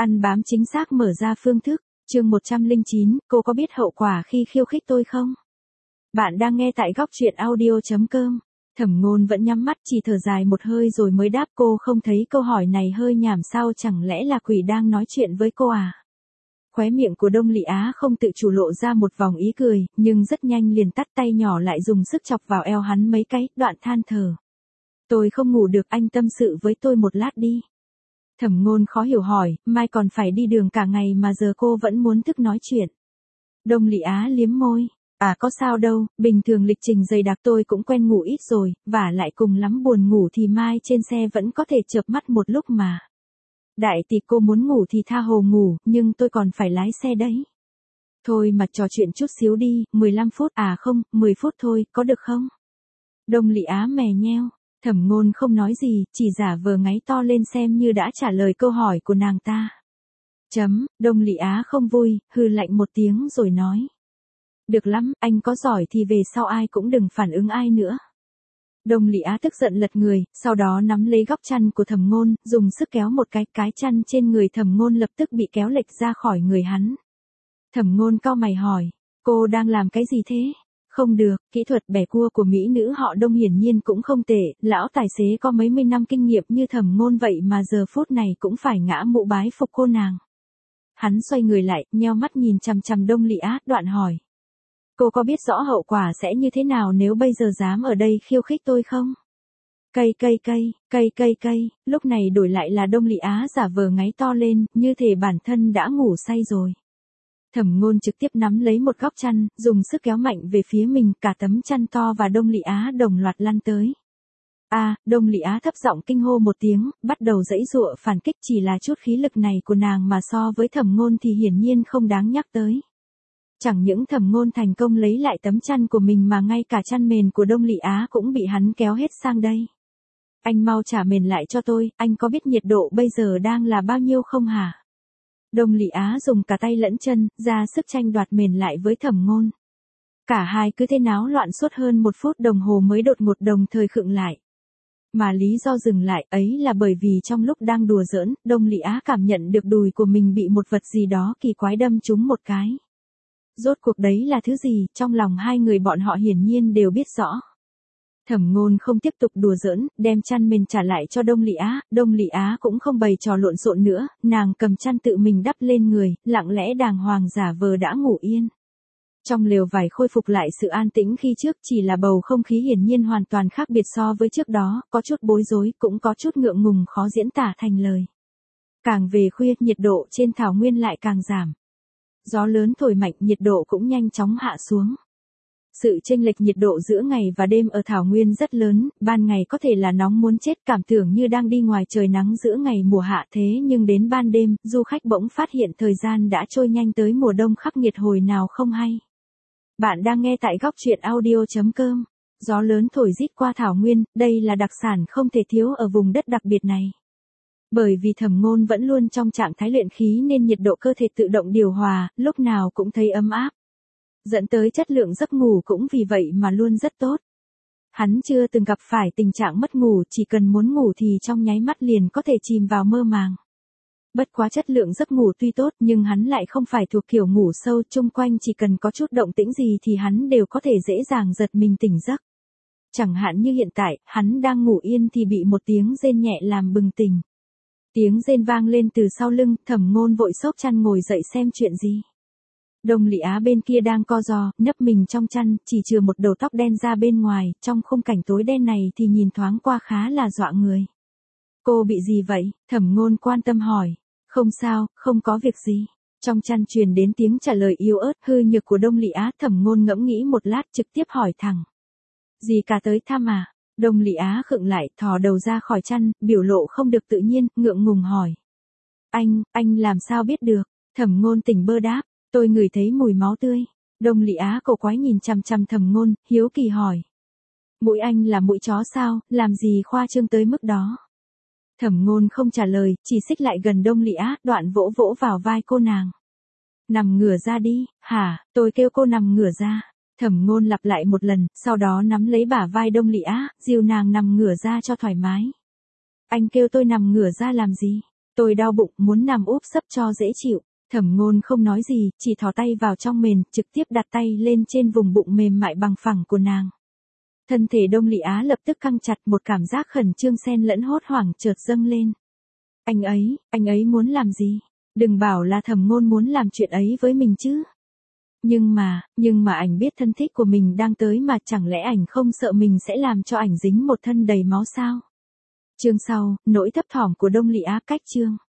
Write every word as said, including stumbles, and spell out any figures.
Ăn bám chính xác mở ra phương thức, chương một trăm lẻ chín, cô có biết hậu quả khi khiêu khích tôi không? Bạn đang nghe tại góc truyện audio chấm com. Thẩm Ngôn vẫn nhắm mắt chỉ thở dài một hơi rồi mới đáp, cô không thấy câu hỏi này hơi nhảm sao, chẳng lẽ là quỷ đang nói chuyện với cô à? Khóe miệng của Đông Lị Á không tự chủ lộ ra một vòng ý cười, nhưng rất nhanh liền tắt, tay nhỏ lại dùng sức chọc vào eo hắn mấy cái, đoạn than thở. Tôi không ngủ được, anh tâm sự với tôi một lát đi. Thẩm Ngôn khó hiểu hỏi, mai còn phải đi đường cả ngày mà giờ cô vẫn muốn thức nói chuyện. Đông Lị Á liếm môi, à có sao đâu, bình thường lịch trình dày đặc tôi cũng quen ngủ ít rồi, và lại cùng lắm buồn ngủ thì mai trên xe vẫn có thể chợp mắt một lúc mà. Đại tỷ, cô muốn ngủ thì tha hồ ngủ, nhưng tôi còn phải lái xe đấy. Thôi mà trò chuyện chút xíu đi, mười lăm phút, à không, mười phút thôi, có được không? Đông Lị Á mè nheo. Thẩm Ngôn không nói gì, chỉ giả vờ ngáy to lên xem như đã trả lời câu hỏi của nàng ta. Chấm, Đông Lị Á không vui, hừ lạnh một tiếng rồi nói. Được lắm, anh có giỏi thì về sau ai cũng đừng phản ứng ai nữa. Đông Lị Á tức giận lật người, sau đó nắm lấy góc chăn của Thẩm Ngôn, dùng sức kéo một cái, cái chăn trên người Thẩm Ngôn lập tức bị kéo lệch ra khỏi người hắn. Thẩm Ngôn cau mày hỏi, cô đang làm cái gì thế? Không được, kỹ thuật bẻ cua của mỹ nữ họ Đông hiển nhiên cũng không tệ, lão tài xế có mấy mươi năm kinh nghiệm như Thẩm Ngôn vậy mà giờ phút này cũng phải ngã mũ bái phục cô nàng. Hắn xoay người lại, nheo mắt nhìn chằm chằm Đông Lị Á, đoạn hỏi. Cô có biết rõ hậu quả sẽ như thế nào nếu bây giờ dám ở đây khiêu khích tôi không? Cây cây cây, cây cây cây, lúc này đổi lại là Đông Lị Á giả vờ ngáy to lên, như thể bản thân đã ngủ say rồi. Thẩm Ngôn trực tiếp nắm lấy một góc chăn, dùng sức kéo mạnh về phía mình, cả tấm chăn to và Đông Lị Á đồng loạt lăn tới. A, à, Đông Lị Á thấp giọng kinh hô một tiếng, bắt đầu giãy giụa phản kích, chỉ là chút khí lực này của nàng mà so với Thẩm Ngôn thì hiển nhiên không đáng nhắc tới. Chẳng những Thẩm Ngôn thành công lấy lại tấm chăn của mình mà ngay cả chăn mền của Đông Lị Á cũng bị hắn kéo hết sang đây. Anh mau trả mền lại cho tôi, anh có biết nhiệt độ bây giờ đang là bao nhiêu không hả? Đông Lị Á dùng cả tay lẫn chân, ra sức tranh đoạt mền lại với Thẩm Ngôn. Cả hai cứ thế náo loạn suốt hơn một phút đồng hồ mới đột ngột đồng thời khựng lại. Mà lý do dừng lại ấy là bởi vì trong lúc đang đùa giỡn, Đông Lị Á cảm nhận được đùi của mình bị một vật gì đó kỳ quái đâm trúng một cái. Rốt cuộc đấy là thứ gì, trong lòng hai người bọn họ hiển nhiên đều biết rõ. Thẩm Ngôn không tiếp tục đùa giỡn, đem chăn mền trả lại cho Đông Lị Á, Đông Lị Á cũng không bày trò lộn xộn nữa, nàng cầm chăn tự mình đắp lên người, lặng lẽ đàng hoàng giả vờ đã ngủ yên. Trong lều vải khôi phục lại sự an tĩnh khi trước, chỉ là bầu không khí hiển nhiên hoàn toàn khác biệt so với trước đó, có chút bối rối, cũng có chút ngượng ngùng khó diễn tả thành lời. Càng về khuya, nhiệt độ trên thảo nguyên lại càng giảm. Gió lớn thổi mạnh, nhiệt độ cũng nhanh chóng hạ xuống. Sự chênh lệch nhiệt độ giữa ngày và đêm ở thảo nguyên rất lớn, ban ngày có thể là nóng muốn chết, cảm tưởng như đang đi ngoài trời nắng giữa ngày mùa hạ, thế nhưng đến ban đêm, du khách bỗng phát hiện thời gian đã trôi nhanh tới mùa đông khắc nghiệt hồi nào không hay. Bạn đang nghe tại góc truyện audio chấm com. Gió lớn thổi rít qua thảo nguyên, đây là đặc sản không thể thiếu ở vùng đất đặc biệt này. Bởi vì Thẩm Ngôn vẫn luôn trong trạng thái luyện khí nên nhiệt độ cơ thể tự động điều hòa, lúc nào cũng thấy ấm áp. Dẫn tới chất lượng giấc ngủ cũng vì vậy mà luôn rất tốt. Hắn chưa từng gặp phải tình trạng mất ngủ, chỉ cần muốn ngủ thì trong nháy mắt liền có thể chìm vào mơ màng. Bất quá chất lượng giấc ngủ tuy tốt nhưng hắn lại không phải thuộc kiểu ngủ sâu, chung quanh chỉ cần có chút động tĩnh gì thì hắn đều có thể dễ dàng giật mình tỉnh giấc. Chẳng hạn như hiện tại, hắn đang ngủ yên thì bị một tiếng rên nhẹ làm bừng tỉnh. Tiếng rên vang lên từ sau lưng, Thẩm Ngôn vội xốc chăn ngồi dậy xem chuyện gì. Đông Lị Á bên kia đang co ro, nấp mình trong chăn, chỉ chừa một đầu tóc đen ra bên ngoài, trong khung cảnh tối đen này thì nhìn thoáng qua khá là dọa người. Cô bị gì vậy? Thẩm Ngôn quan tâm hỏi. Không sao, không có việc gì. Trong chăn truyền đến tiếng trả lời yếu ớt hư nhược của Đông Lị Á. Thẩm Ngôn ngẫm nghĩ một lát trực tiếp hỏi thẳng. Gì cả tới thăm à? Đông Lị Á khựng lại, thò đầu ra khỏi chăn, biểu lộ không được tự nhiên, ngượng ngùng hỏi. Anh, anh làm sao biết được? Thẩm Ngôn tỉnh bơ đáp. Tôi ngửi thấy mùi máu tươi. Đông Lị Á cổ quái nhìn chằm chằm Thẩm Ngôn, hiếu kỳ hỏi. Mũi anh là mũi chó sao, làm gì khoa trương tới mức đó? Thẩm Ngôn không trả lời, chỉ xích lại gần Đông Lị Á, đoạn vỗ vỗ vào vai cô nàng. Nằm ngửa ra đi, hả, tôi kêu cô nằm ngửa ra. Thẩm Ngôn lặp lại một lần, sau đó nắm lấy bả vai Đông Lị Á, dìu nàng nằm ngửa ra cho thoải mái. Anh kêu tôi nằm ngửa ra làm gì? Tôi đau bụng, muốn nằm úp sấp cho dễ chịu. Thẩm Ngôn không nói gì, chỉ thò tay vào trong mền, trực tiếp đặt tay lên trên vùng bụng mềm mại bằng phẳng của nàng. Thân thể Đông Lị Á lập tức căng chặt, một cảm giác khẩn trương xen lẫn hốt hoảng chợt dâng lên. Anh ấy, anh ấy muốn làm gì? Đừng bảo là Thẩm Ngôn muốn làm chuyện ấy với mình chứ. Nhưng mà, nhưng mà ảnh biết thân thích của mình đang tới mà, chẳng lẽ ảnh không sợ mình sẽ làm cho ảnh dính một thân đầy máu sao? Chương sau, nỗi thấp thỏm của Đông Lị Á cách chương.